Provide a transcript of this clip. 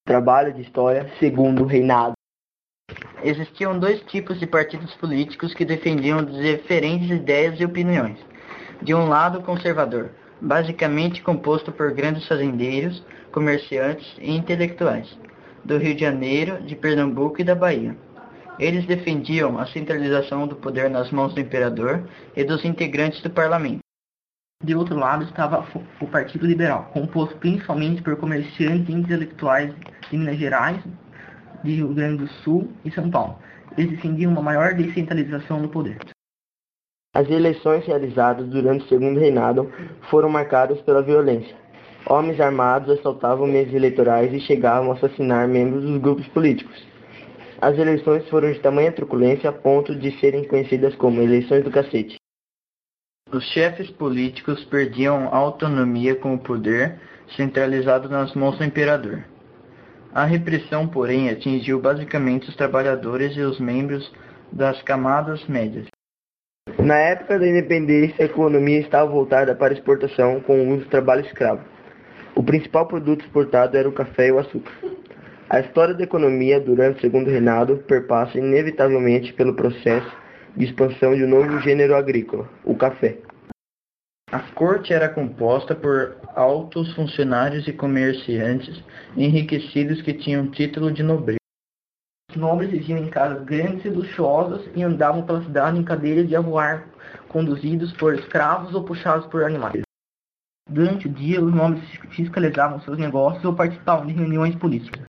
Trabalho de História, Segundo Reinado. Existiam dois tipos de partidos políticos que defendiam diferentes ideias e opiniões. De um lado, o conservador, basicamente composto por grandes fazendeiros, comerciantes e intelectuais, do Rio de Janeiro, de Pernambuco e da Bahia. Eles defendiam a centralização do poder nas mãos do imperador e dos integrantes do parlamento. De outro lado estava o Partido Liberal, composto principalmente por comerciantes e intelectuais de Minas Gerais, de Rio Grande do Sul e São Paulo. Eles defendiam uma maior descentralização do poder. As eleições realizadas durante o Segundo Reinado foram marcadas pela violência. Homens armados assaltavam mesas eleitorais e chegavam a assassinar membros dos grupos políticos. As eleições foram de tamanha truculência a ponto de serem conhecidas como eleições do cacete. Os chefes políticos perdiam a autonomia com o poder centralizado nas mãos do imperador. A repressão, porém, atingiu basicamente os trabalhadores e os membros das camadas médias. Na época da independência, a economia estava voltada para a exportação com o uso do trabalho escravo. O principal produto exportado era o café e o açúcar. A história da economia durante o Segundo Reinado perpassa inevitavelmente pelo processo de expansão de um novo gênero agrícola, o café. A corte era composta por altos funcionários e comerciantes enriquecidos que tinham título de nobreza. Os nobres viviam em casas grandes e luxuosas e andavam pela cidade em cadeiras de avoar, conduzidos por escravos ou puxados por animais. Durante o dia, os nobres fiscalizavam seus negócios ou participavam de reuniões políticas.